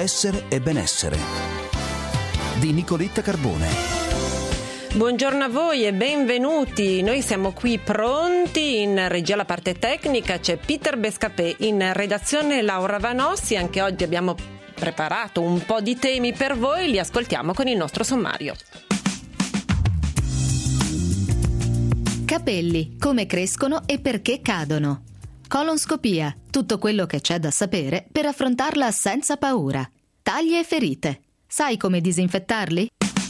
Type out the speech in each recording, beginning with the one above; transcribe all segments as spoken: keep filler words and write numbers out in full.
Essere e benessere di Nicoletta Carbone. Buongiorno a voi e benvenuti. Noi siamo qui pronti. In regia alla parte tecnica c'è Peter Bescapè, in redazione Laura Vanossi. Anche oggi abbiamo preparato un po' di temi per voi, li ascoltiamo con il nostro sommario. Capelli, come crescono e perché cadono. Colonscopia, tutto quello che c'è da sapere per affrontarla senza paura. Taglie e ferite. Sai come disinfettarli?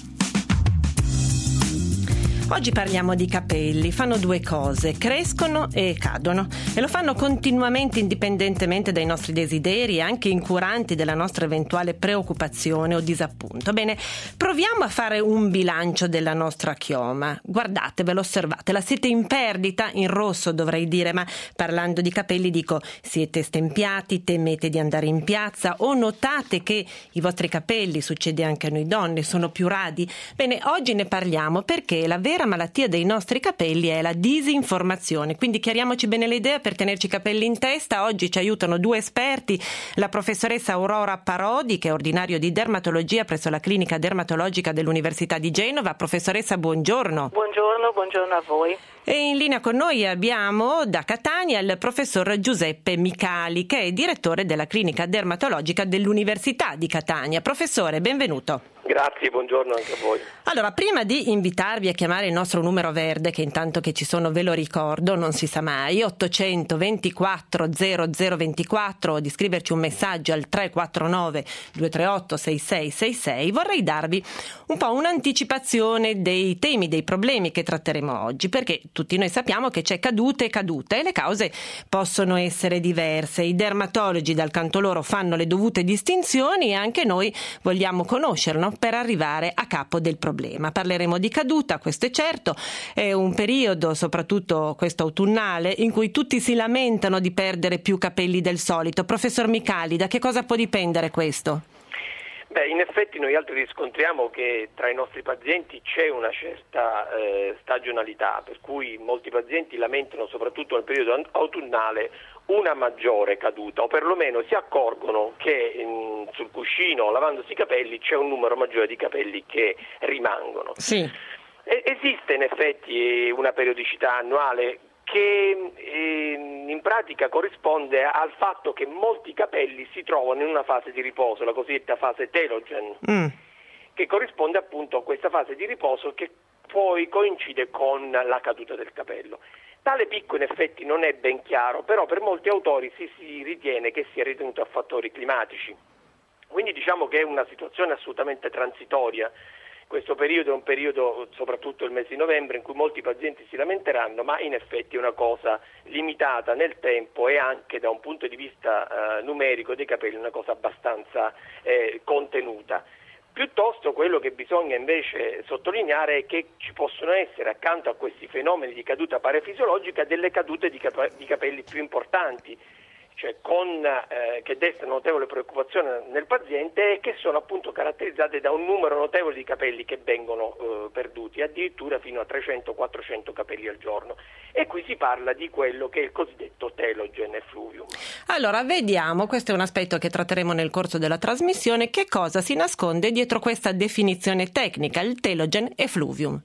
Oggi parliamo di capelli. Fanno due cose: crescono e cadono, e lo fanno continuamente, indipendentemente dai nostri desideri e anche incuranti della nostra eventuale preoccupazione o disappunto. Bene, proviamo a fare un bilancio della nostra chioma. Guardatevelo, osservatela, siete in perdita, in rosso dovrei dire, ma parlando di capelli dico: siete stempiati, temete di andare in piazza o notate che i vostri capelli, succede anche a noi donne, sono più radi? Bene, oggi ne parliamo perché la vera La malattia dei nostri capelli è la disinformazione, quindi chiariamoci bene l'idea per tenerci i capelli in testa. Oggi ci aiutano due esperti: la professoressa Aurora Parodi, che è ordinario di dermatologia presso la clinica dermatologica dell'Università di Genova. Professoressa, buongiorno. Buongiorno, buongiorno a voi. E in linea con noi abbiamo da Catania il professor Giuseppe Micali, che è direttore della clinica dermatologica dell'Università di Catania. Professore, benvenuto. Grazie, buongiorno anche a voi. Allora, prima di invitarvi a chiamare il nostro numero verde, che intanto che ci sono ve lo ricordo, non si sa mai, ottocento ventiquattro zero zero ventiquattro, o di scriverci un messaggio al tre quattro nove due tre otto sei sei sei sei, vorrei darvi un po' un'anticipazione dei temi, dei problemi che tratteremo oggi, perché tutti noi sappiamo che c'è cadute e cadute e le cause possono essere diverse. I dermatologi dal canto loro fanno le dovute distinzioni e anche noi vogliamo conoscerlo per arrivare a capo del problema. Parleremo di caduta, questo è certo. È un periodo, soprattutto questo autunnale, in cui tutti si lamentano di perdere più capelli del solito. Professor Micali, da che cosa può dipendere questo? Beh, in effetti noi altri riscontriamo che tra i nostri pazienti c'è una certa eh, stagionalità, per cui molti pazienti lamentano, soprattutto nel periodo autunnale, una maggiore caduta, o perlomeno si accorgono che in, sul cuscino, lavandosi i capelli, c'è un numero maggiore di capelli che rimangono. Sì. E, esiste in effetti una periodicità annuale che eh, in pratica corrisponde al fatto che molti capelli si trovano in una fase di riposo, la cosiddetta fase telogen, mm. che corrisponde appunto a questa fase di riposo che poi coincide con la caduta del capello. Tale picco in effetti non è ben chiaro, però per molti autori si, si ritiene che sia ritenuto a fattori climatici. Quindi diciamo che è una situazione assolutamente transitoria. Questo periodo è un periodo, soprattutto il mese di novembre, in cui molti pazienti si lamenteranno, ma in effetti è una cosa limitata nel tempo e anche da un punto di vista eh, numerico dei capelli una cosa abbastanza eh, contenuta. Piuttosto quello che bisogna invece sottolineare è che ci possono essere, accanto a questi fenomeni di caduta parafisiologica, delle cadute di, cap- di capelli più importanti, cioè con, eh, che destano notevole preoccupazione nel paziente e che sono appunto caratterizzate da un numero notevole di capelli che vengono eh, perduti, addirittura fino a trecento quattrocento capelli al giorno. E qui si parla di quello che è il cosiddetto telogen effluvium. Allora, vediamo, questo è un aspetto che tratteremo nel corso della trasmissione, che cosa si nasconde dietro questa definizione tecnica, il telogen effluvium.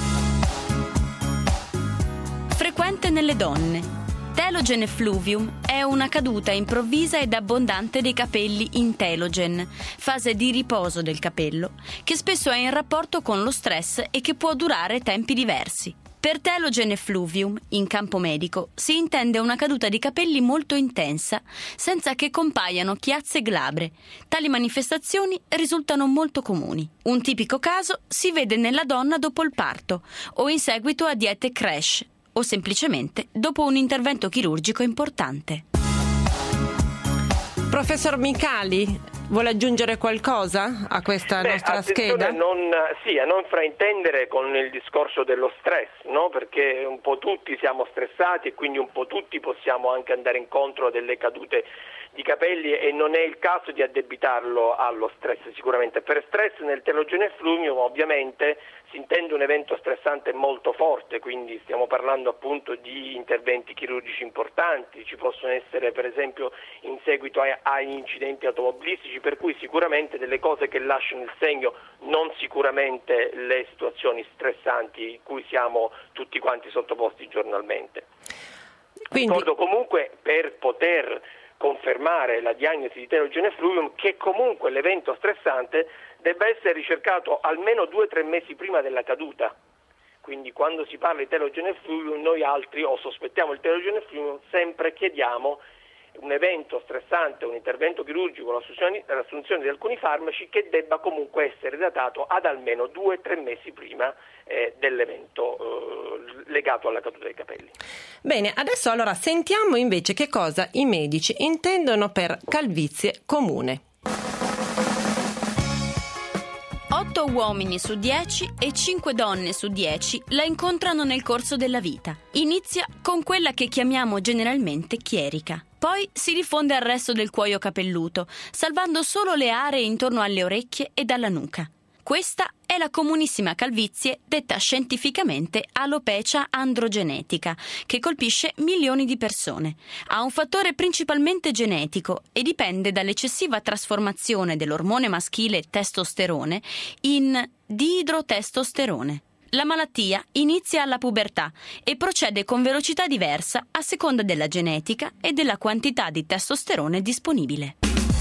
Frequente nelle donne. Telogen effluvium è una caduta improvvisa ed abbondante dei capelli in telogen, fase di riposo del capello, che spesso è in rapporto con lo stress e che può durare tempi diversi. Per telogen effluvium, in campo medico, si intende una caduta di capelli molto intensa, senza che compaiano chiazze glabre. Tali manifestazioni risultano molto comuni. Un tipico caso si vede nella donna dopo il parto o in seguito a diete crash, o semplicemente dopo un intervento chirurgico importante. Professor Micali, vuole aggiungere qualcosa a questa Beh, nostra scheda? Non, sì, a non fraintendere con il discorso dello stress, no? Perché un po' tutti siamo stressati e quindi un po' tutti possiamo anche andare incontro a delle cadute di capelli e non è il caso di addebitarlo allo stress sicuramente. Per stress nel telogen effluvium ovviamente si intende un evento stressante molto forte, quindi stiamo parlando appunto di interventi chirurgici importanti, ci possono essere per esempio in seguito a, a incidenti automobilistici, per cui sicuramente delle cose che lasciano il segno, non sicuramente le situazioni stressanti cui siamo tutti quanti sottoposti giornalmente. Quindi... Ricordo comunque, per poter confermare la diagnosi di telogene fluvium, che comunque l'evento stressante debba essere ricercato almeno due o tre mesi prima della caduta. Quindi quando si parla di telogene fluvium, noi altri o sospettiamo il telogene fluvium, sempre chiediamo un evento stressante, un intervento chirurgico, l'assunzione, l'assunzione di alcuni farmaci che debba comunque essere datato ad almeno due o tre mesi prima eh, dell'evento eh, legato alla caduta dei capelli. Bene, adesso allora sentiamo invece che cosa i medici intendono per calvizie comune. otto uomini su dieci e cinque donne su dieci la incontrano nel corso della vita. Inizia con quella che chiamiamo generalmente chierica. Poi si diffonde al resto del cuoio capelluto, salvando solo le aree intorno alle orecchie e alla nuca. Questa è la comunissima calvizie detta scientificamente alopecia androgenetica, che colpisce milioni di persone. Ha un fattore principalmente genetico e dipende dall'eccessiva trasformazione dell'ormone maschile testosterone in diidrotestosterone. La malattia inizia alla pubertà e procede con velocità diversa a seconda della genetica e della quantità di testosterone disponibile.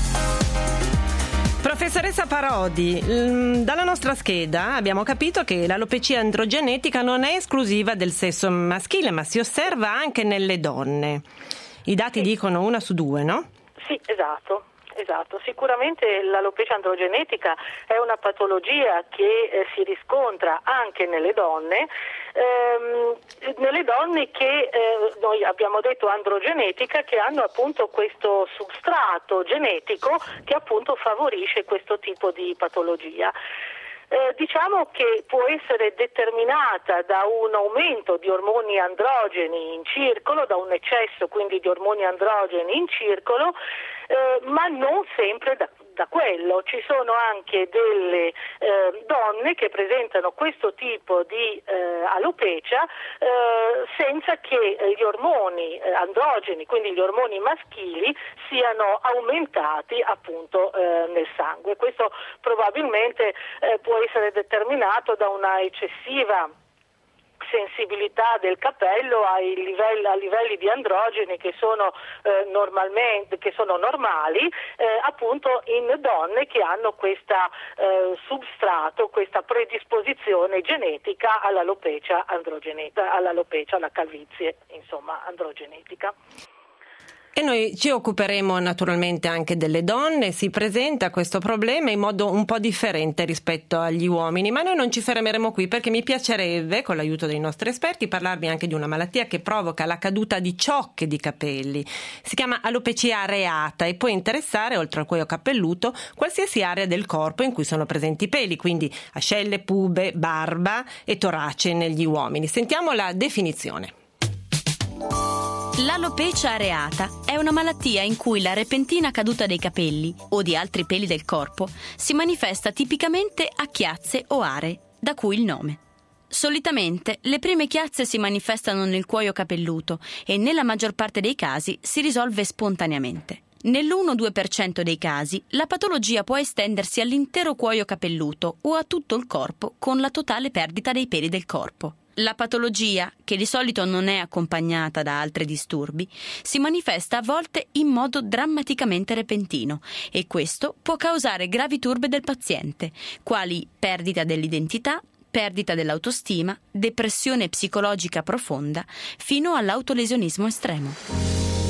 Professoressa Parodi, dalla nostra scheda abbiamo capito che l'alopecia androgenetica non è esclusiva del sesso maschile, ma si osserva anche nelle donne. I dati sì. dicono una su due, no? Sì, esatto. Esatto, sicuramente l'alopecia androgenetica è una patologia che eh, si riscontra anche nelle donne, ehm, nelle donne che eh, noi abbiamo detto androgenetica, che hanno appunto questo substrato genetico che appunto favorisce questo tipo di patologia. Eh, diciamo che può essere determinata da un aumento di ormoni androgeni in circolo, da un eccesso quindi di ormoni androgeni in circolo, eh, ma non sempre da, da quello. Ci sono anche delle eh, donne che presentano questo tipo di eh, alopecia eh, senza che gli ormoni eh, androgeni, quindi gli ormoni maschili, siano aumentati appunto eh, nel sangue. Questo probabilmente eh, può essere determinato da una eccessiva sensibilità del capello ai livelli, a livelli di androgeni che sono eh, normalmente che sono normali eh, appunto in donne che hanno questa eh, substrato, questa predisposizione genetica all'alopecia androgenetica, all'alopecia, alla calvizie, insomma, androgenetica. E noi ci occuperemo naturalmente anche delle donne. Si presenta questo problema in modo un po' differente rispetto agli uomini, ma noi non ci fermeremo qui, perché mi piacerebbe, con l'aiuto dei nostri esperti, parlarvi anche di una malattia che provoca la caduta di ciocche di capelli. Si chiama alopecia areata e può interessare, oltre al cuoio capelluto, qualsiasi area del corpo in cui sono presenti peli, quindi ascelle, pube, barba e torace negli uomini. Sentiamo la definizione. L'alopecia areata è una malattia in cui la repentina caduta dei capelli o di altri peli del corpo si manifesta tipicamente a chiazze o aree, da cui il nome. Solitamente le prime chiazze si manifestano nel cuoio capelluto e nella maggior parte dei casi si risolve spontaneamente. Nell'uno due per cento dei casi la patologia può estendersi all'intero cuoio capelluto o a tutto il corpo con la totale perdita dei peli del corpo. La patologia, che di solito non è accompagnata da altri disturbi, si manifesta a volte in modo drammaticamente repentino e questo può causare gravi turbe del paziente, quali perdita dell'identità, perdita dell'autostima, depressione psicologica profonda, fino all'autolesionismo estremo.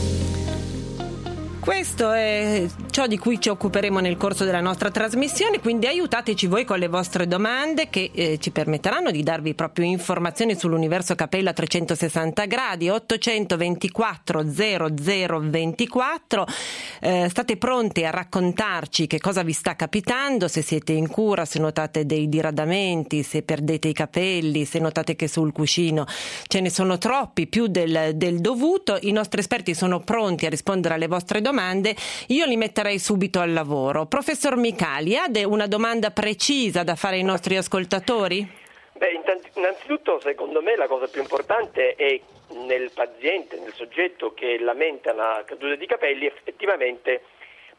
Questo è ciò di cui ci occuperemo nel corso della nostra trasmissione, quindi aiutateci voi con le vostre domande che eh, ci permetteranno di darvi proprio informazioni sull'universo capello a trecentosessanta gradi. Ottocentoventiquattro zero zero ventiquattro. Eh, state pronti a raccontarci che cosa vi sta capitando, se siete in cura, se notate dei diradamenti, se perdete i capelli, se notate che sul cuscino ce ne sono troppi, più del, del dovuto. I nostri esperti sono pronti a rispondere alle vostre domande. Domande, io li metterei subito al lavoro. Professor Micali, ha una domanda precisa da fare ai nostri ascoltatori? Beh, innanzitutto secondo me la cosa più importante è nel paziente, nel soggetto che lamenta la caduta di capelli, effettivamente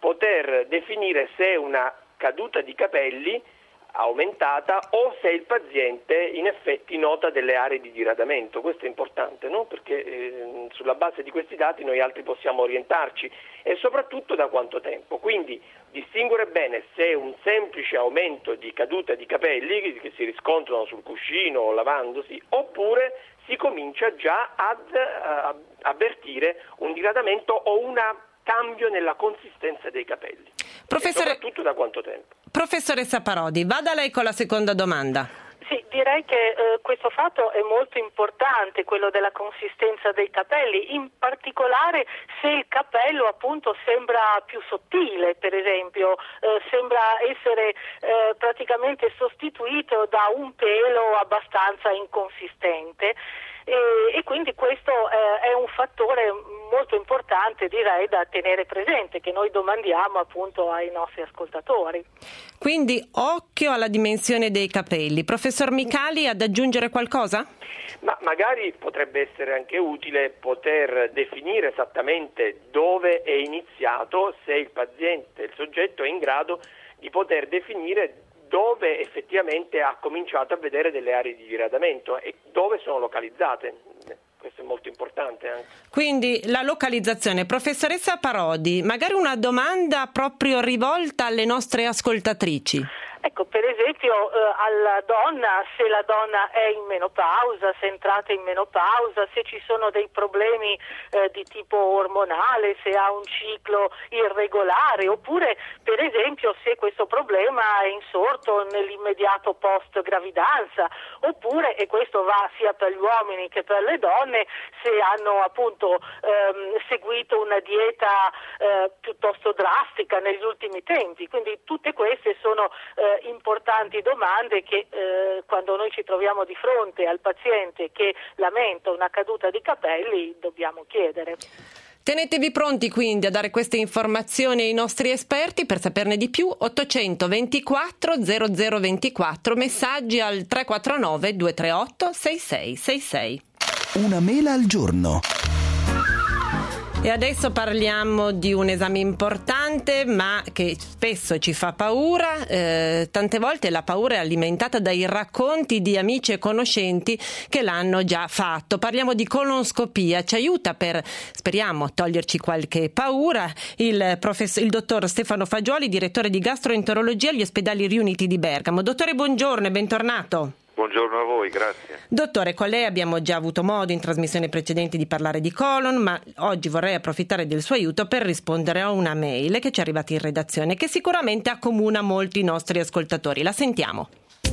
poter definire se è una caduta di capelli aumentata o se il paziente in effetti nota delle aree di diradamento. Questo è importante, no? Perché eh, sulla base di questi dati noi altri possiamo orientarci, e soprattutto da quanto tempo. Quindi distinguere bene se è un semplice aumento di caduta di capelli che si riscontrano sul cuscino o lavandosi, oppure si comincia già ad uh, avvertire un diradamento o un cambio nella consistenza dei capelli. Professore... E soprattutto da quanto tempo. Professoressa Parodi, vada lei con la seconda domanda. Sì, direi che eh, questo fatto è molto importante, quello della consistenza dei capelli, in particolare se il capello appunto sembra più sottile, per esempio, eh, sembra essere eh, praticamente sostituito da un pelo abbastanza inconsistente. E, e quindi questo eh, è un fattore molto importante, direi, da tenere presente, che noi domandiamo appunto ai nostri ascoltatori. Quindi occhio alla dimensione dei capelli. Professor Micali, ad aggiungere qualcosa? Ma magari potrebbe essere anche utile poter definire esattamente dove è iniziato, se il paziente, il soggetto è in grado di poter definire dove effettivamente ha cominciato a vedere delle aree di diradamento e dove sono localizzate. Questo è molto importante anche. Quindi la localizzazione. Professoressa Parodi, magari una domanda proprio rivolta alle nostre ascoltatrici. Ecco, per esempio eh, alla donna, se la donna è in menopausa, se è entrata in menopausa, se ci sono dei problemi eh, di tipo ormonale, se ha un ciclo irregolare, oppure per esempio se questo problema è insorto nell'immediato post gravidanza, oppure, e questo va sia per gli uomini che per le donne, se hanno appunto ehm, seguito una dieta eh, piuttosto drastica negli ultimi tempi. Quindi tutte queste sono eh, importanti domande che eh, quando noi ci troviamo di fronte al paziente che lamenta una caduta di capelli dobbiamo chiedere. Tenetevi pronti quindi a dare queste informazioni ai nostri esperti. Per saperne di più, ottocentoventiquattro zero zero ventiquattro, messaggi al tre quattro nove due tre otto sei sei sei sei. Una mela al giorno. E adesso parliamo di un esame importante, ma che spesso ci fa paura. Eh, tante volte la paura è alimentata dai racconti di amici e conoscenti che l'hanno già fatto. Parliamo di colonscopia. Ci aiuta per, speriamo, toglierci qualche paura il, professor, il dottor Stefano Fagioli, direttore di gastroenterologia agli ospedali riuniti di Bergamo. Dottore, buongiorno e bentornato. Buongiorno a voi, grazie. Dottore, con lei abbiamo già avuto modo in trasmissioni precedenti di parlare di colon, ma oggi vorrei approfittare del suo aiuto per rispondere a una mail che ci è arrivata in redazione, che sicuramente accomuna molti nostri ascoltatori. La sentiamo.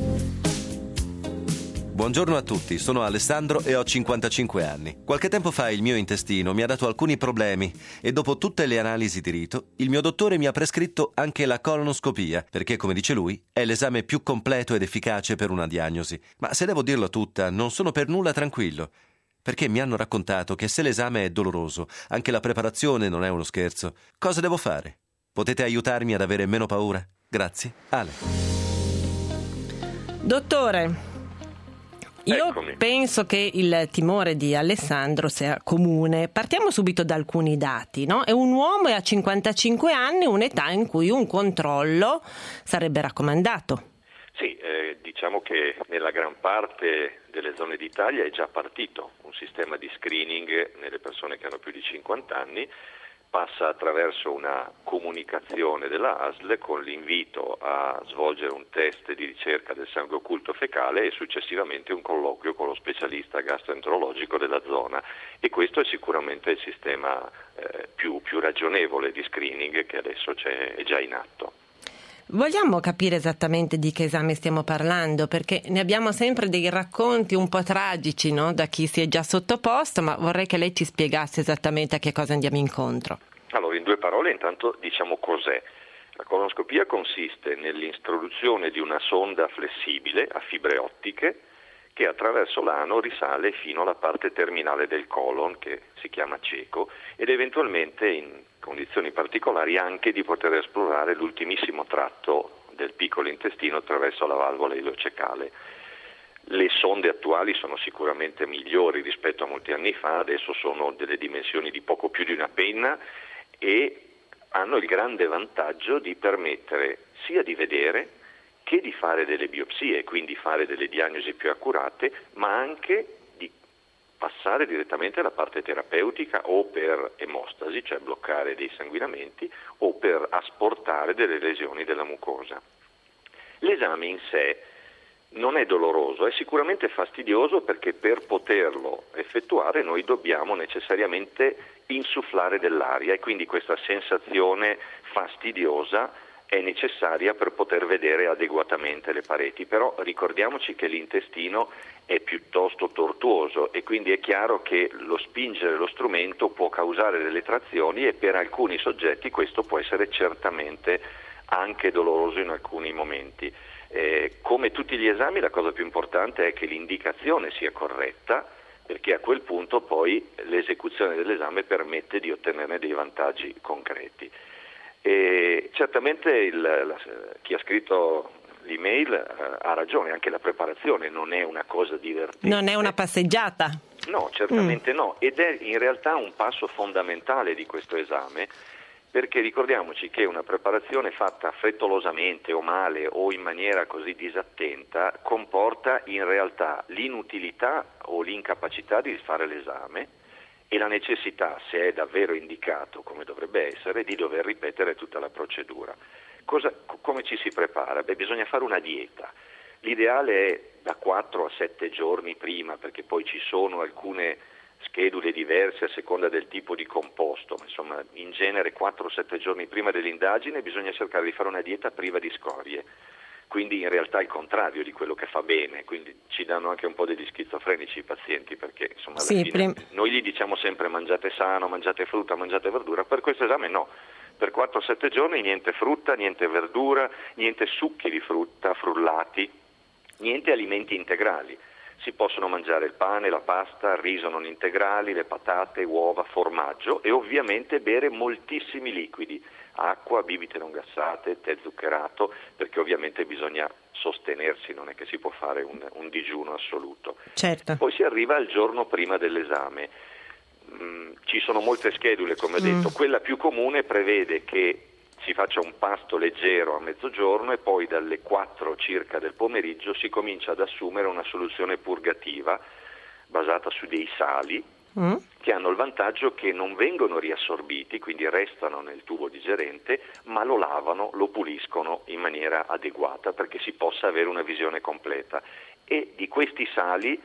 Buongiorno a tutti, sono Alessandro e ho cinquantacinque anni. Qualche tempo fa il mio intestino mi ha dato alcuni problemi e dopo tutte le analisi di rito, il mio dottore mi ha prescritto anche la colonoscopia, perché, come dice lui, è l'esame più completo ed efficace per una diagnosi. Ma se devo dirla tutta, non sono per nulla tranquillo, perché mi hanno raccontato che se l'esame è doloroso, anche la preparazione non è uno scherzo. Cosa devo fare? Potete aiutarmi ad avere meno paura? Grazie. Ale. Dottore, io Eccomi. penso che il timore di Alessandro sia comune. Partiamo subito da alcuni dati, no? È un uomo e ha cinquantacinque anni, un'età in cui un controllo sarebbe raccomandato. Sì, eh, diciamo che nella gran parte delle zone d'Italia è già partito un sistema di screening nelle persone che hanno più di cinquanta anni. Passa attraverso una comunicazione della A S L con l'invito a svolgere un test di ricerca del sangue occulto fecale e successivamente un colloquio con lo specialista gastroenterologico della zona, e questo è sicuramente il sistema eh, più, più ragionevole di screening che adesso c'è, è già in atto. Vogliamo capire esattamente di che esame stiamo parlando, perché ne abbiamo sempre dei racconti un po' tragici, no? Da chi si è già sottoposto, ma vorrei che lei ci spiegasse esattamente a che cosa andiamo incontro. Allora, in due parole, intanto diciamo cos'è. La colonoscopia consiste nell'introduzione di una sonda flessibile a fibre ottiche che attraverso l'ano risale fino alla parte terminale del colon, che si chiama ceco, ed eventualmente in condizioni particolari anche di poter esplorare l'ultimissimo tratto del piccolo intestino attraverso la valvola ilocecale. Le sonde attuali sono sicuramente migliori rispetto a molti anni fa, adesso sono delle dimensioni di poco più di una penna e hanno il grande vantaggio di permettere sia di vedere che di fare delle biopsie, quindi fare delle diagnosi più accurate, ma anche di passare direttamente alla parte terapeutica o per emostasi, cioè bloccare dei sanguinamenti, o per asportare delle lesioni della mucosa. L'esame in sé non è doloroso, è sicuramente fastidioso perché per poterlo effettuare noi dobbiamo necessariamente insufflare dell'aria e quindi questa sensazione fastidiosa è necessaria per poter vedere adeguatamente le pareti, però ricordiamoci che l'intestino è piuttosto tortuoso e quindi è chiaro che lo spingere lo strumento può causare delle trazioni e per alcuni soggetti questo può essere certamente anche doloroso in alcuni momenti. Eh, come tutti gli esami la cosa più importante è che l'indicazione sia corretta, perché a quel punto poi l'esecuzione dell'esame permette di ottenerne dei vantaggi concreti. E certamente il, la, chi ha scritto l'email eh, ha ragione, anche la preparazione non è una cosa divertente. Non è una passeggiata? No, certamente mm. no, ed è in realtà un passo fondamentale di questo esame, perché ricordiamoci che una preparazione fatta frettolosamente o male o in maniera così disattenta comporta in realtà l'inutilità o l'incapacità di fare l'esame e la necessità, se è davvero indicato come dovrebbe essere, di dover ripetere tutta la procedura. Cosa, come ci si prepara? Beh, bisogna fare una dieta. L'ideale è da quattro a sette giorni prima, perché poi ci sono alcune schedule diverse a seconda del tipo di composto, insomma in genere quattro sette giorni prima dell'indagine bisogna cercare di fare una dieta priva di scorie, quindi in realtà il contrario di quello che fa bene, quindi ci danno anche un po' degli schizofrenici i pazienti perché insomma alla sì, fine prim- noi gli diciamo sempre mangiate sano, mangiate frutta, mangiate verdura, per questo esame no, per quattro sette giorni niente frutta, niente verdura, niente succhi di frutta, frullati, niente alimenti integrali. Si possono mangiare il pane, la pasta, il riso non integrali, le patate, uova, formaggio e ovviamente bere moltissimi liquidi, acqua, bibite non gassate, tè zuccherato, perché ovviamente bisogna sostenersi, non è che si può fare un, un digiuno assoluto. Certo. Poi si arriva al giorno prima dell'esame. Mm, ci sono molte schedule, come ho detto, mm. quella più comune prevede che si faccia un pasto leggero a mezzogiorno e poi dalle quattro circa del pomeriggio si comincia ad assumere una soluzione purgativa basata su dei sali mm. che hanno il vantaggio che non vengono riassorbiti, quindi restano nel tubo digerente, ma lo lavano, lo puliscono in maniera adeguata perché si possa avere una visione completa. E di questi sali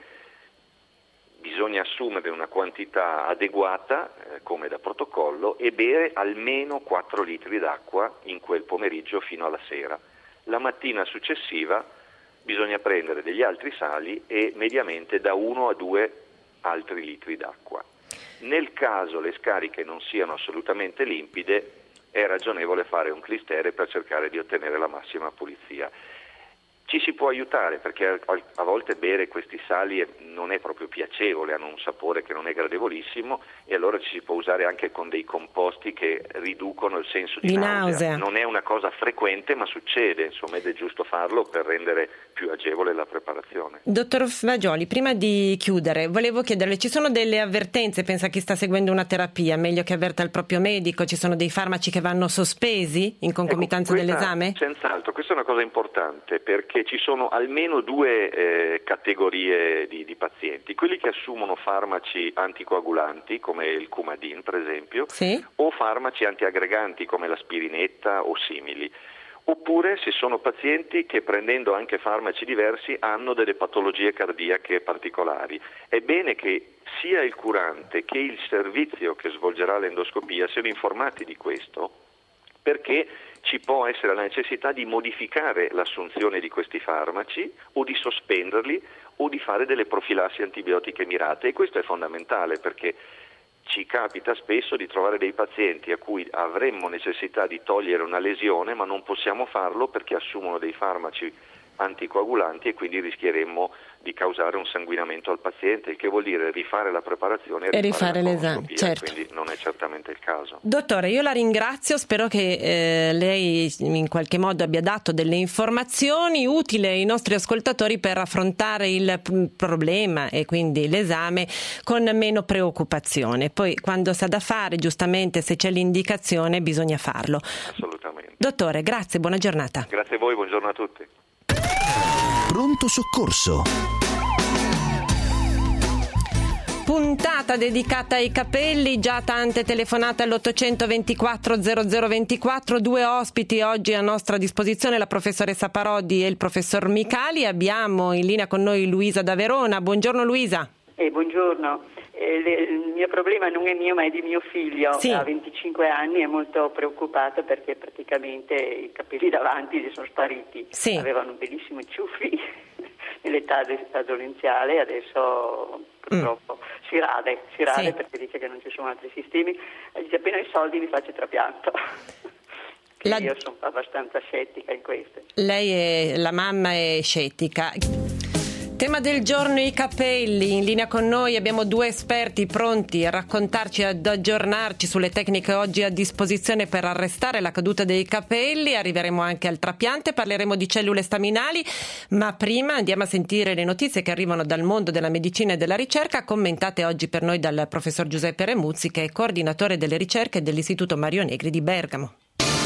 bisogna assumere una quantità adeguata, eh, come da protocollo, e bere almeno quattro litri d'acqua in quel pomeriggio fino alla sera. La mattina successiva bisogna prendere degli altri sali e mediamente da uno a due altri litri d'acqua. Nel caso le scariche non siano assolutamente limpide, è ragionevole fare un clistere per cercare di ottenere la massima pulizia. Ci si può aiutare perché a volte bere questi sali non è proprio piacevole, hanno un sapore che non è gradevolissimo e allora ci si può usare anche con dei composti che riducono il senso di, di nausea. nausea. Non è una cosa frequente ma succede, insomma, ed è giusto farlo per rendere più agevole la preparazione. Dottor Fagioli, prima di chiudere volevo chiederle, ci sono delle avvertenze, pensa chi sta seguendo una terapia, meglio che avverta il proprio medico, ci sono dei farmaci che vanno sospesi in concomitanza ecco, questa, dell'esame? Senz'altro, questa è una cosa importante perché ci sono almeno due eh, categorie di, di pazienti, quelli che assumono farmaci anticoagulanti come il Coumadin per esempio, sì? o farmaci antiaggreganti come l'aspirinetta o simili, oppure se sono pazienti che prendendo anche farmaci diversi hanno delle patologie cardiache particolari. È bene che sia il curante che il servizio che svolgerà l'endoscopia siano informati di questo, perché ci può essere la necessità di modificare l'assunzione di questi farmaci o di sospenderli o di fare delle profilassi antibiotiche mirate, e questo è fondamentale perché ci capita spesso di trovare dei pazienti a cui avremmo necessità di togliere una lesione ma non possiamo farlo perché assumono dei farmaci anticoagulanti e quindi rischieremmo di causare un sanguinamento al paziente, il che vuol dire rifare la preparazione e, e rifare, rifare l'esame, certo. Quindi non è certamente il caso. Dottore, io la ringrazio, spero che eh, lei in qualche modo abbia dato delle informazioni utili ai nostri ascoltatori per affrontare il p- problema e quindi l'esame con meno preoccupazione. Poi quando sa da fare, giustamente, se c'è l'indicazione bisogna farlo. Assolutamente. Dottore, grazie, buona giornata. Grazie a voi, buongiorno a tutti. Pronto soccorso. Puntata dedicata ai capelli, già tante telefonate all'ottocento ventiquattro zero zero ventiquattro, due ospiti oggi a nostra disposizione, la professoressa Parodi e il professor Micali. Abbiamo in linea con noi Luisa da Verona. Buongiorno Luisa. Eh, buongiorno. Eh, le, il mio problema non è mio ma è di mio figlio, sì. Ha venticinque anni, è molto preoccupato perché praticamente i capelli davanti gli sono spariti, sì. Avevano bellissimi ciuffi nell'età adolescenziale, adesso purtroppo mm. si rade, si rade sì. Perché dice che non ci sono altri sistemi, e dice appena i soldi mi faccio il trapianto. La... Io sono abbastanza scettica in questo. Lei è, la mamma è scettica. Tema del giorno i capelli. In linea con noi abbiamo due esperti pronti a raccontarci, ad aggiornarci sulle tecniche oggi a disposizione per arrestare la caduta dei capelli. Arriveremo anche al trapiante, parleremo di cellule staminali, ma prima andiamo a sentire le notizie che arrivano dal mondo della medicina e della ricerca, commentate oggi per noi dal professor Giuseppe Remuzzi, che è coordinatore delle ricerche dell'Istituto Mario Negri di Bergamo.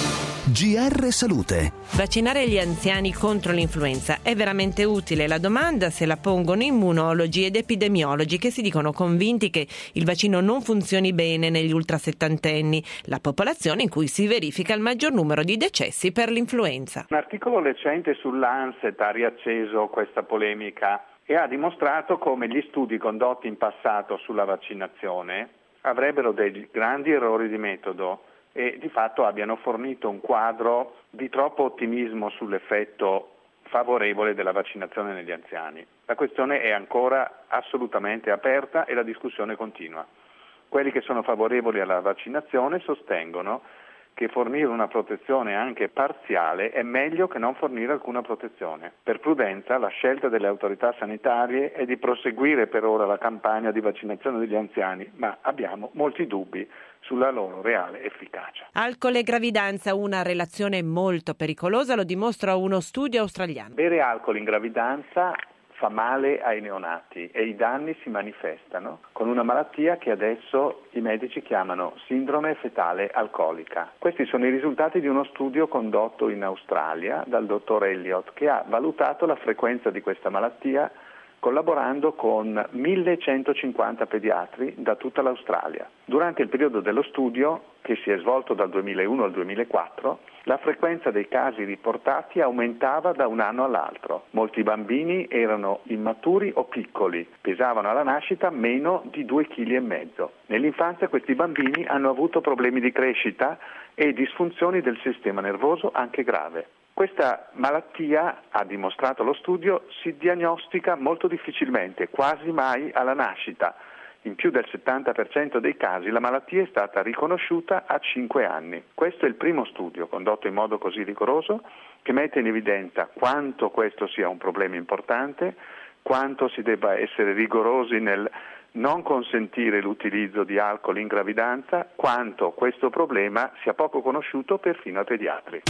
G R Salute. Vaccinare gli anziani contro l'influenza è veramente utile? La domanda se la pongono immunologi ed epidemiologi che si dicono convinti che il vaccino non funzioni bene negli ultrasettantenni, la popolazione in cui si verifica il maggior numero di decessi per l'influenza. Un articolo recente sull'Lancet ha riacceso questa polemica e ha dimostrato come gli studi condotti in passato sulla vaccinazione avrebbero dei grandi errori di metodo e di fatto abbiano fornito un quadro di troppo ottimismo sull'effetto favorevole della vaccinazione negli anziani. La questione è ancora assolutamente aperta e la discussione continua. Quelli che sono favorevoli alla vaccinazione sostengono che fornire una protezione anche parziale è meglio che non fornire alcuna protezione. Per prudenza, la scelta delle autorità sanitarie è di proseguire per ora la campagna di vaccinazione degli anziani, ma abbiamo molti dubbi sulla loro reale efficacia. Alcol e gravidanza, una relazione molto pericolosa, lo dimostra uno studio australiano. Bere alcol in gravidanza fa male ai neonati e i danni si manifestano con una malattia che adesso i medici chiamano sindrome fetale alcolica. Questi sono i risultati di uno studio condotto in Australia dal dottor Elliott, che ha valutato la frequenza di questa malattia collaborando con millecentocinquanta pediatri da tutta l'Australia. Durante il periodo dello studio, che si è svolto dal duemilauno al duemilaquattro, la frequenza dei casi riportati aumentava da un anno all'altro. Molti bambini erano immaturi o piccoli, pesavano alla nascita meno di due chili e mezzo. Nell'infanzia questi bambini hanno avuto problemi di crescita e disfunzioni del sistema nervoso anche grave. Questa malattia, ha dimostrato lo studio, si diagnostica molto difficilmente, quasi mai alla nascita. In più del settanta per cento dei casi la malattia è stata riconosciuta a cinque anni. Questo è il primo studio condotto in modo così rigoroso che mette in evidenza quanto questo sia un problema importante, quanto si debba essere rigorosi nel non consentire l'utilizzo di alcol in gravidanza, quanto questo problema sia poco conosciuto perfino ai pediatri.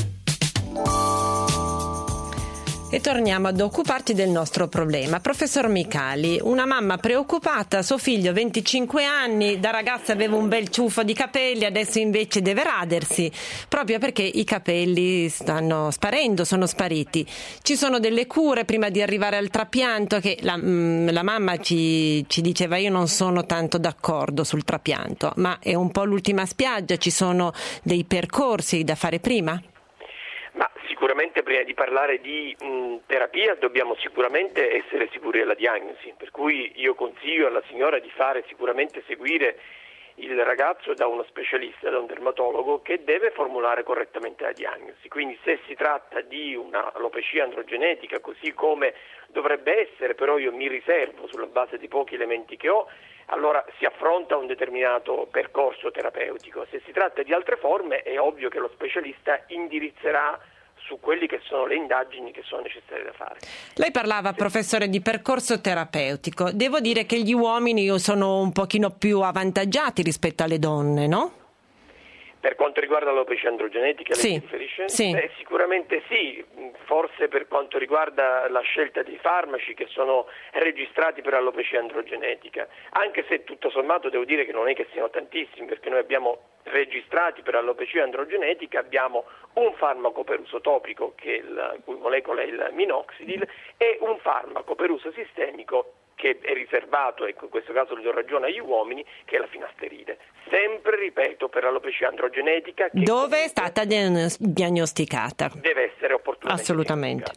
E torniamo ad occuparci del nostro problema. Professor Micali, una mamma preoccupata, suo figlio venticinque anni, da ragazza aveva un bel ciuffo di capelli, adesso invece deve radersi, proprio perché i capelli stanno sparendo, sono spariti. Ci sono delle cure prima di arrivare al trapianto che la, la mamma ci, ci diceva io non sono tanto d'accordo sul trapianto, ma è un po' l'ultima spiaggia, ci sono dei percorsi da fare prima? Ma sicuramente prima di parlare di mh, terapia dobbiamo sicuramente essere sicuri della diagnosi, per cui io consiglio alla signora di fare sicuramente seguire il ragazzo da uno specialista, da un dermatologo che deve formulare correttamente la diagnosi. Quindi se si tratta di una alopecia androgenetica, così come dovrebbe essere, però io mi riservo sulla base dei pochi elementi che ho, allora si affronta un determinato percorso terapeutico. Se si tratta di altre forme è ovvio che lo specialista indirizzerà su quelli che sono le indagini che sono necessarie da fare. Lei parlava, professore, di percorso terapeutico. Devo dire che gli uomini sono un pochino più avvantaggiati rispetto alle donne, no? Per quanto riguarda l'alopecia androgenetica, lei sì, si riferisce? Sì. Beh, sicuramente sì, forse per quanto riguarda la scelta dei farmaci che sono registrati per l'alopecia androgenetica, anche se tutto sommato devo dire che non è che siano tantissimi, perché noi abbiamo registrati per l'alopecia androgenetica, abbiamo un farmaco per uso topico, che la cui molecola è il minoxidil, e un farmaco per uso sistemico che è riservato, ecco, in questo caso gli do ragione, agli uomini, che è la finasteride. Sempre, ripeto, per l'alopecia androgenetica. Che dove è stata diagnosticata? Deve essere opportunamente assolutamente.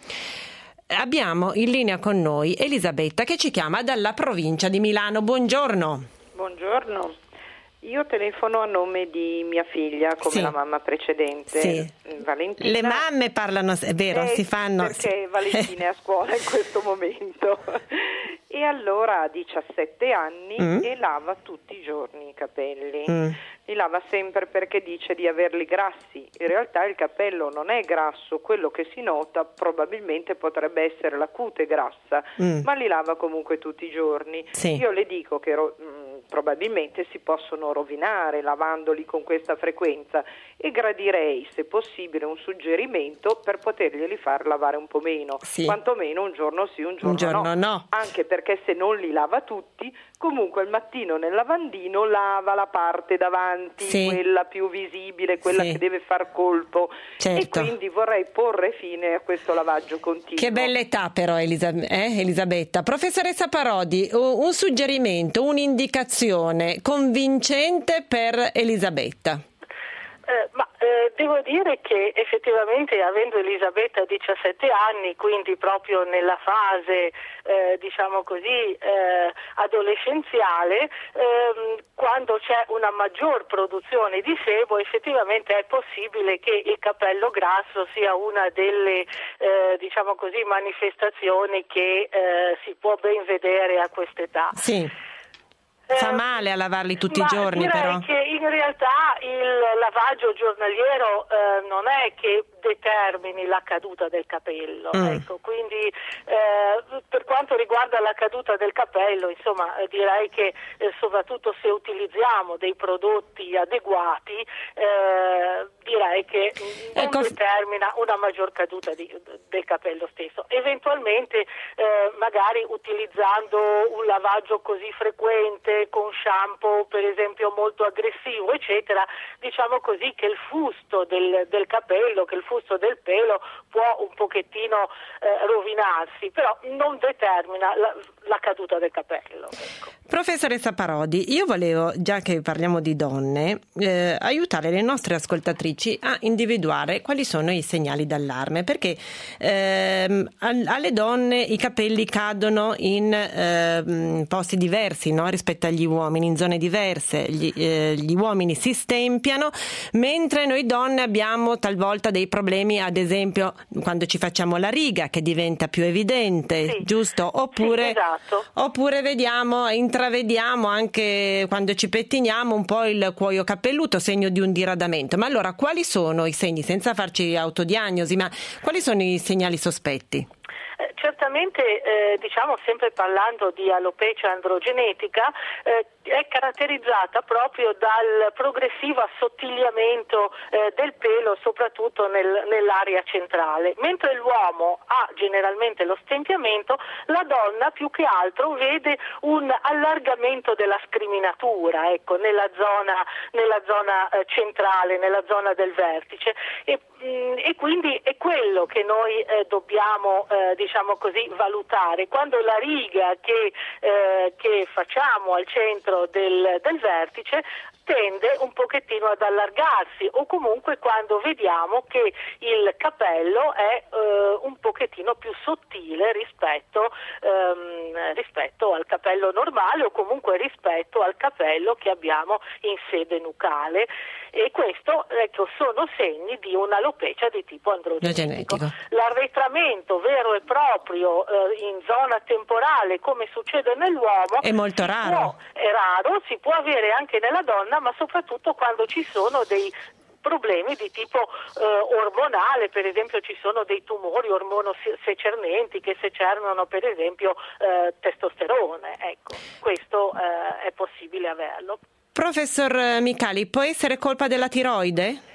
Abbiamo in linea con noi Elisabetta, che ci chiama dalla provincia di Milano. Buongiorno. Buongiorno. Io telefono a nome di mia figlia, come sì. la mamma precedente, sì. Valentina. Le mamme parlano, è vero, eh, si fanno... Perché Valentina è a scuola in questo momento. E allora ha diciassette anni mm. e lava tutti i giorni i capelli. Mm. Li lava sempre perché dice di averli grassi. In realtà il capello non è grasso, quello che si nota probabilmente potrebbe essere la cute grassa, mm. ma li lava comunque tutti i giorni. Sì. Io le dico che ro- mh, probabilmente si possono rovinare lavandoli con questa frequenza e gradirei, se possibile, un suggerimento per poterglieli far lavare un po' meno, sì. quantomeno un giorno sì, un giorno, un giorno no. no. Anche perché se non li lava tutti, comunque al mattino nel lavandino lava la parte davanti, sì. quella più visibile, quella sì. che deve far colpo, certo. e quindi vorrei porre fine a questo lavaggio continuo. Che bella età però Elisa- eh, Elisabetta. Professoressa Parodi, un suggerimento, un'indicazione convincente per Elisabetta. Eh, ma eh, devo dire che effettivamente, avendo Elisabetta diciassette anni, quindi proprio nella fase eh, diciamo così eh, adolescenziale, ehm, quando c'è una maggior produzione di sebo, effettivamente è possibile che il capello grasso sia una delle eh, diciamo così manifestazioni che eh, si può ben vedere a quest'età. Sì. Fa male a lavarli tutti Ma i giorni, direi però. che in realtà il lavaggio giornaliero eh, non è che determini la caduta del capello, mm. ecco, quindi eh, per quanto riguarda la caduta del capello, insomma, eh, direi che eh, soprattutto se utilizziamo dei prodotti adeguati, eh, direi che non ecco. determina una maggior caduta di, del capello stesso. Eventualmente eh, magari utilizzando un lavaggio così frequente, con shampoo per esempio molto aggressivo, eccetera, diciamo così che il fusto del, del capello, che il fusto del pelo può un pochettino eh, rovinarsi, però non determina la, la caduta del capello. Ecco. Professoressa Parodi, io volevo, già che parliamo di donne, eh, aiutare le nostre ascoltatrici a individuare quali sono i segnali d'allarme, perché ehm, alle donne i capelli cadono in eh, posti diversi, no? Rispetto agli uomini, in zone diverse. Gli, eh, gli uomini si stempiano, mentre noi donne abbiamo talvolta dei problemi, ad esempio quando ci facciamo la riga, che diventa più evidente, sì. giusto? Oppure, sì, esatto. oppure vediamo, intravediamo anche quando ci pettiniamo un po' il cuoio capelluto, segno di un diradamento. Ma allora quali sono i segni, senza farci autodiagnosi, ma quali sono i segnali sospetti? Eh, certamente, eh, diciamo sempre parlando di alopecia androgenetica, eh, è caratterizzata proprio dal progressivo assottigliamento eh, del pelo, soprattutto nel, nell'area centrale. Mentre l'uomo ha generalmente lo stempiamento, la donna più che altro vede un allargamento della scriminatura, ecco, nella zona, nella zona eh, centrale, nella zona del vertice, e, mh, e quindi è quello che noi eh, dobbiamo eh, diciamo così valutare. Quando la riga che, eh, che facciamo al centro Del, del vertice tende un pochettino ad allargarsi, o comunque quando vediamo che il capello è eh, un pochettino più sottile rispetto, ehm, rispetto al capello normale, o comunque rispetto al capello che abbiamo in sede nucale, e questo ecco, sono segni di un'alopecia di tipo androgenetico. L'arretramento vero e proprio eh, in zona temporale, come succede nell'uomo, è molto raro. Può, è raro, si può avere anche nella donna, ma soprattutto quando ci sono dei problemi di tipo eh, ormonale, per esempio ci sono dei tumori ormonosecernenti che secernano per esempio eh, testosterone, ecco, questo eh, è possibile averlo. Professor Micali, può essere colpa della tiroide?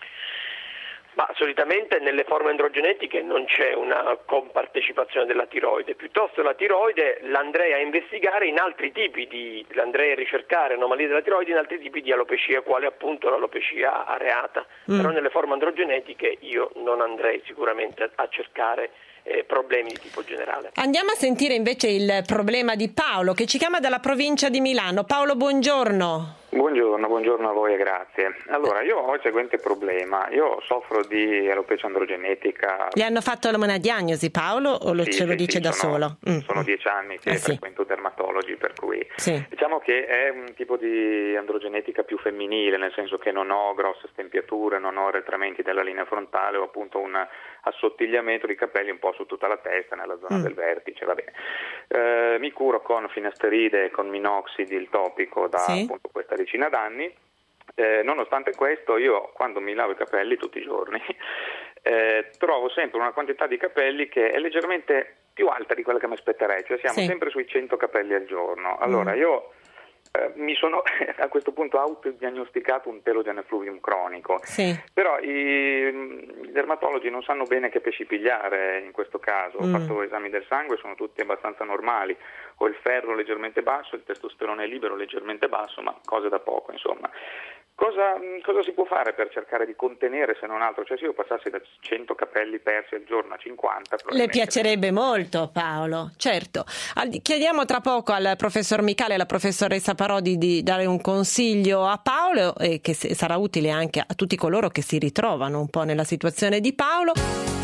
Ma solitamente nelle forme androgenetiche non c'è una compartecipazione della tiroide, piuttosto la tiroide l'andrei a investigare in altri tipi di, l'andrei a ricercare anomalie della tiroide in altri tipi di alopecia, quale appunto l'alopecia areata, mm. però nelle forme androgenetiche io non andrei sicuramente a cercare eh, problemi di tipo generale. Andiamo a sentire invece il problema di Paolo, che ci chiama dalla provincia di Milano. Paolo, buongiorno. Buongiorno, buongiorno a voi e grazie. Allora, io ho il seguente problema. Io soffro di alopecia androgenetica. Gli hanno fatto una diagnosi, Paolo, o lo, sì, ce lo sì, dice sì, da sono, solo? Mm. Sono dieci anni che eh, frequento sì. dermatologi, per cui sì. diciamo che è un tipo di androgenetica più femminile, nel senso che non ho grosse stempiature, non ho arretramenti della linea frontale, ho appunto un assottigliamento di capelli un po' su tutta la testa, nella zona mm. del vertice, va bene. Eh, mi curo con finasteride e con minoxidil topico da sì. appunto questa decina d'anni. Eh, nonostante questo, io quando mi lavo i capelli tutti i giorni eh, trovo sempre una quantità di capelli che è leggermente più alta di quella che mi aspetterei, cioè siamo sì. sempre sui cento capelli al giorno. Allora mm. io eh, mi sono a questo punto autodiagnosticato un telogen effluvium cronico, sì. però i, i dermatologi non sanno bene che pesci pigliare in questo caso. Ho mm. fatto esami del sangue, sono tutti abbastanza normali, ho il ferro leggermente basso, il testosterone libero leggermente basso, ma cose da poco, insomma. Cosa, cosa si può fare per cercare di contenere, se non altro? Cioè, se io passassi da cento capelli persi al giorno a cinquanta... Le piacerebbe molto, Paolo, certo. Chiediamo tra poco al professor Micali e alla professoressa Parodi di dare un consiglio a Paolo e che sarà utile anche a tutti coloro che si ritrovano un po' nella situazione di Paolo.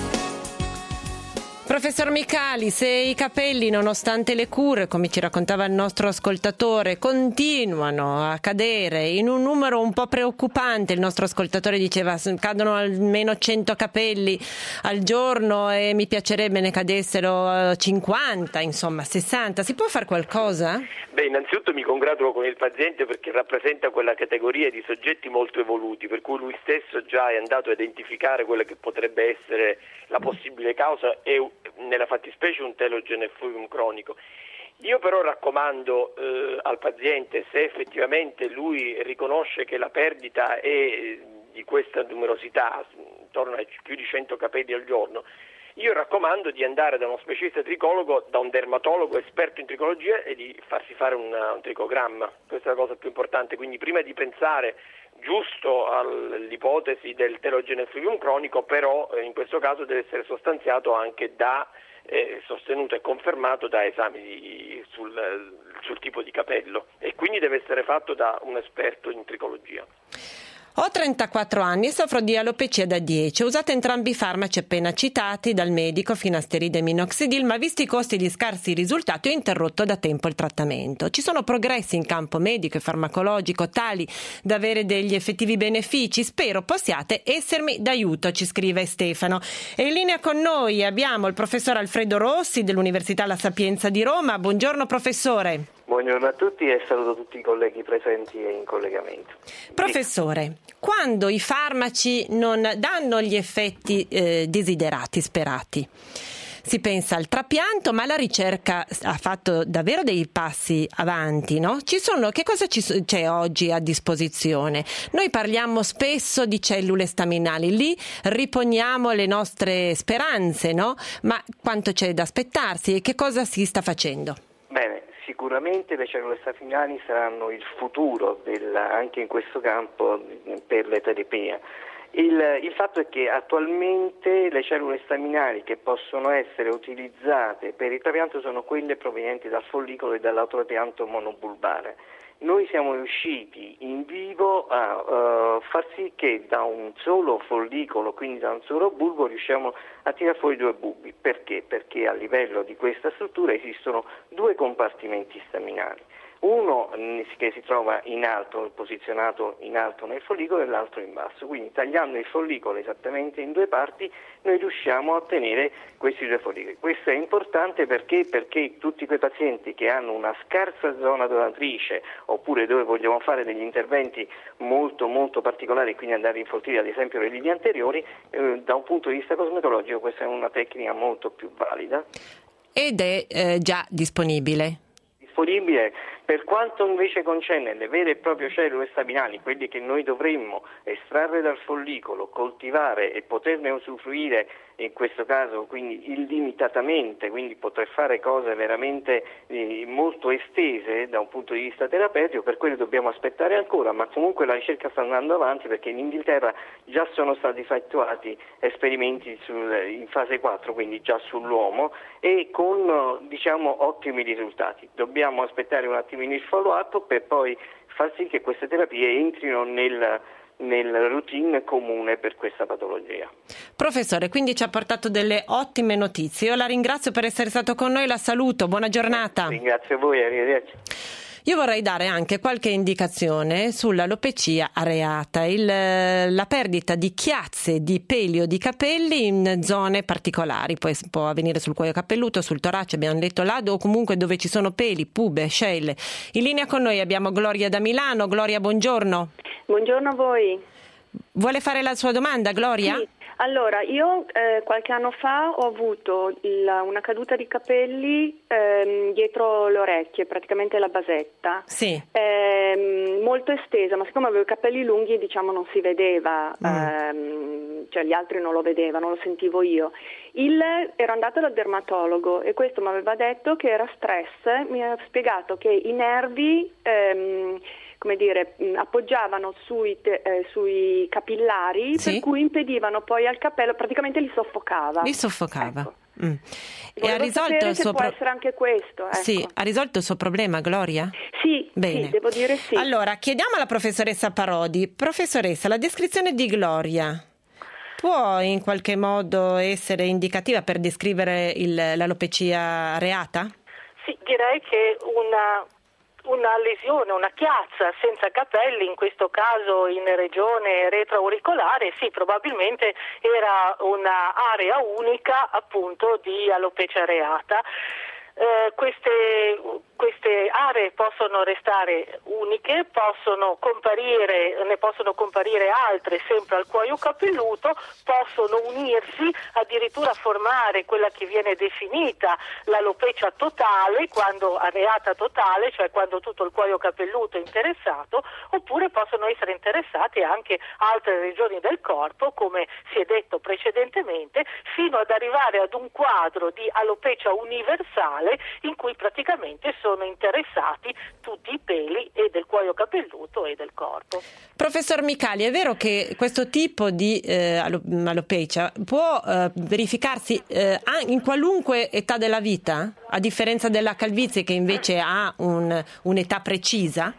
Professor Micali, se i capelli, nonostante le cure, come ci raccontava il nostro ascoltatore, continuano a cadere in un numero un po' preoccupante, il nostro ascoltatore diceva cadono almeno cento capelli al giorno e mi piacerebbe ne cadessero cinquanta, insomma sessanta, si può fare qualcosa? Beh, innanzitutto mi congratulo con il paziente perché rappresenta quella categoria di soggetti molto evoluti, per cui lui stesso già è andato a identificare quella che potrebbe essere la possibile causa e nella fattispecie un telogen effluvium cronico. Io però raccomando eh, al paziente, se effettivamente lui riconosce che la perdita è di questa numerosità, intorno a più di cento capelli al giorno, io raccomando di andare da uno specialista tricologo, da un dermatologo esperto in tricologia e di farsi fare una, un tricogramma. Questa è la cosa più importante, quindi prima di pensare giusto all'ipotesi del telogen effluvium cronico, però eh, in questo caso deve essere sostanziato anche da eh, sostenuto e confermato da esami di, sul, sul tipo di capello e quindi deve essere fatto da un esperto in tricologia. Ho trentaquattro anni e soffro di alopecia da dieci. Ho usato entrambi i farmaci appena citati dal medico, finasteride e minoxidil, ma visti i costi e gli scarsi risultati ho interrotto da tempo il trattamento. Ci sono progressi in campo medico e farmacologico tali da avere degli effettivi benefici? Spero possiate essermi d'aiuto, ci scrive Stefano. E in linea con noi abbiamo il professor Alfredo Rossi dell'Università La Sapienza di Roma. Buongiorno professore. Buongiorno a tutti e saluto tutti i colleghi presenti e in collegamento. Professore, quando i farmaci non danno gli effetti eh, desiderati, sperati, si pensa al trapianto, ma la ricerca ha fatto davvero dei passi avanti, no? Ci sono, che cosa ci, c'è oggi a disposizione? Noi parliamo spesso di cellule staminali, lì riponiamo le nostre speranze, no? Ma quanto c'è da aspettarsi e che cosa si sta facendo? Bene, sicuramente le cellule staminali saranno il futuro del, anche in questo campo per le terapie. Il, il fatto è che attualmente le cellule staminali che possono essere utilizzate per il trapianto sono quelle provenienti dal follicolo e dall'autotrapianto monobulbare. Noi siamo riusciti in vivo a uh, far sì che da un solo follicolo, quindi da un solo bulbo, riusciamo a tirare fuori due bulbi. Perché? Perché a livello di questa struttura esistono due compartimenti staminali. uno che si trova in alto, posizionato in alto nel follicolo, e l'altro in basso. Quindi tagliando il follicolo esattamente in due parti noi riusciamo a ottenere questi due follicoli. Questo è importante perché, perché tutti quei pazienti che hanno una scarsa zona donatrice, oppure dove vogliamo fare degli interventi molto molto particolari, quindi andare a infoltire ad esempio le linee anteriori, eh, da un punto di vista cosmetologico questa è una tecnica molto più valida. Ed è eh, già disponibile? Disponibile. Per quanto invece concerne le vere e proprie cellule staminali, quelli che noi dovremmo estrarre dal follicolo, coltivare e poterne usufruire in questo caso quindi illimitatamente, quindi poter fare cose veramente eh, molto estese da un punto di vista terapeutico, per quello dobbiamo aspettare ancora, ma comunque la ricerca sta andando avanti perché in Inghilterra già sono stati effettuati esperimenti sul, in fase quattro, quindi già sull'uomo, e con diciamo ottimi risultati. Dobbiamo aspettare un attimo il follow up per poi far sì che queste terapie entrino nel, nel routine comune per questa patologia. Professore, quindi ci ha portato delle ottime notizie. Io la ringrazio per essere stato con noi, la saluto, buona giornata. Ringrazio voi, arrivederci. Io vorrei dare anche qualche indicazione sull'alopecia areata, il, la perdita di chiazze, di peli o di capelli in zone particolari. Poi può avvenire sul cuoio capelluto, sul torace, abbiamo detto là, o comunque dove ci sono peli, pube, scelle. In linea con noi abbiamo Gloria da Milano. Gloria, buongiorno. Buongiorno a voi. Vuole fare la sua domanda, Gloria? Sì. Allora, io eh, qualche anno fa ho avuto il, una caduta di capelli ehm, dietro le orecchie, praticamente la basetta, sì. ehm, molto estesa, ma siccome avevo i capelli lunghi diciamo non si vedeva, mm. ehm, cioè gli altri non lo vedevano, lo sentivo io. Il, ero andata dal dermatologo e questo mi aveva detto che era stress, mi ha spiegato che i nervi... Ehm, come dire, appoggiavano sui, te, eh, sui capillari, sì. Per cui impedivano poi al capello, praticamente li soffocava. Li soffocava. Ecco. Mm. E ha risolto il suo può pro... essere anche questo. Ecco. Sì, ha risolto il suo problema, Gloria? Sì, bene. Sì, devo dire sì. Allora, chiediamo alla professoressa Parodi. Professoressa, la descrizione di Gloria può in qualche modo essere indicativa per descrivere il, l'alopecia areata? Sì, direi che una... una lesione, una chiazza senza capelli, in questo caso in regione retroauricolare, sì, probabilmente era un'area unica appunto di alopecia areata. Eh, queste, queste aree possono restare uniche, possono comparire, ne possono comparire altre sempre al cuoio capelluto, possono unirsi, addirittura formare quella che viene definita l'alopecia totale, quando areata totale, cioè quando tutto il cuoio capelluto è interessato, oppure possono essere interessate anche altre regioni del corpo, come si è detto precedentemente, fino ad arrivare ad un quadro di alopecia universale in cui praticamente sono interessati tutti i peli e del cuoio capelluto e del corpo. Professor Micali, è vero che questo tipo di eh, alopecia può eh, verificarsi eh, in qualunque età della vita, a differenza della calvizie che invece ha un, un'età precisa?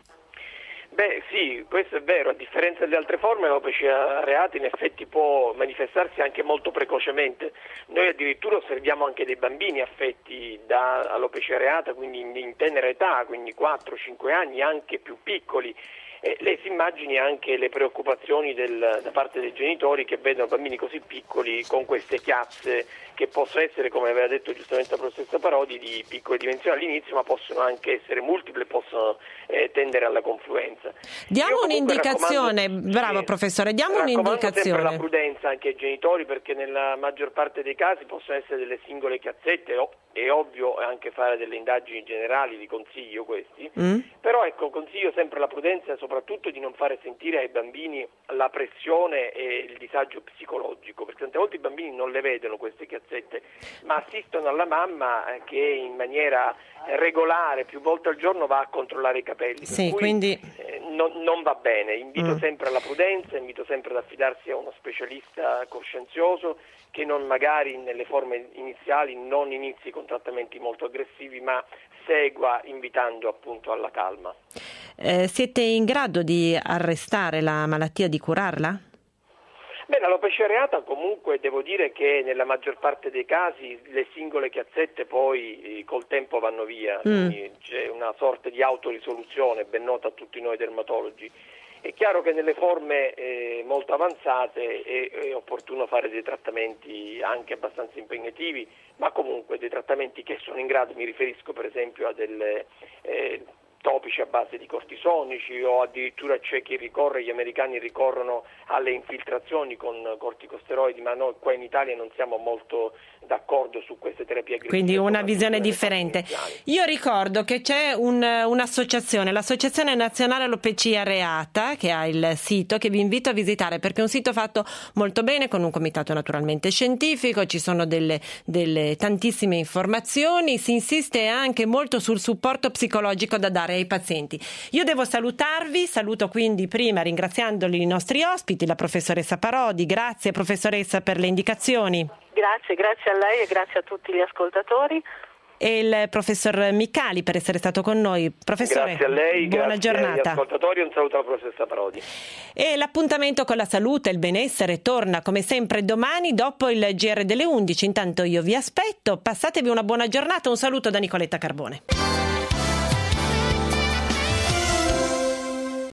Beh sì, questo è vero, a differenza delle altre forme l'alopecia areata in effetti può manifestarsi anche molto precocemente. Noi addirittura osserviamo anche dei bambini affetti da alopecia areata, quindi in, in tenera età, quindi quattro cinque anni, anche più piccoli. Eh, lei si immagini anche le preoccupazioni del, da parte dei genitori che vedono bambini così piccoli con queste chiazze che possono essere, come aveva detto giustamente la professoressa Parodi, di piccole dimensioni all'inizio, ma possono anche essere multiple, possono eh, tendere alla confluenza. Diamo un'indicazione, bravo sì, professore, diamo un'indicazione. Sempre la prudenza anche ai genitori, perché nella maggior parte dei casi possono essere delle singole chiazzette, è ovvio anche fare delle indagini generali, di consiglio questi, mm. però ecco, consiglio sempre la prudenza, soprattutto di non fare sentire ai bambini la pressione e il disagio psicologico, perché tante volte i bambini non le vedono queste chiazzette, ma assistono alla mamma che in maniera regolare, più volte al giorno, va a controllare i capelli. Sì, per cui, quindi... eh, non, non va bene. Invito mm. sempre alla prudenza, invito sempre ad affidarsi a uno specialista coscienzioso che non magari nelle forme iniziali non inizi con trattamenti molto aggressivi, ma segua invitando appunto alla calma. Eh, siete in grado di arrestare la malattia, di curarla? Beh, l'alopecia areata comunque devo dire che nella maggior parte dei casi le singole chiazzette poi col tempo vanno via, mm. quindi c'è una sorta di autorisoluzione ben nota a tutti noi dermatologi. È chiaro che nelle forme eh, molto avanzate è, è opportuno fare dei trattamenti anche abbastanza impegnativi, ma comunque dei trattamenti che sono in grado, mi riferisco per esempio a delle eh, topici a base di cortisonici, o addirittura c'è chi ricorre, gli americani ricorrono alle infiltrazioni con corticosteroidi, ma noi qua in Italia non siamo molto d'accordo su queste terapie aggressive. Quindi una visione differente. Io ricordo che c'è un, un'associazione, l'Associazione Nazionale Alopecia Areata, che ha il sito, che vi invito a visitare, perché è un sito fatto molto bene, con un comitato naturalmente scientifico, ci sono delle, delle tantissime informazioni, si insiste anche molto sul supporto psicologico da dare ai pazienti. Io devo salutarvi, saluto quindi prima ringraziandoli i nostri ospiti, la professoressa Parodi. Grazie professoressa per le indicazioni. Grazie, grazie a lei e grazie a tutti gli ascoltatori. E il professor Micali per essere stato con noi. Professore, grazie a lei, buona grazie giornata. Agli ascoltatori, un saluto alla professoressa Parodi. E l'appuntamento con la salute e il benessere torna come sempre domani dopo il G R delle undici. Intanto io vi aspetto, passatevi una buona giornata, un saluto da Nicoletta Carbone.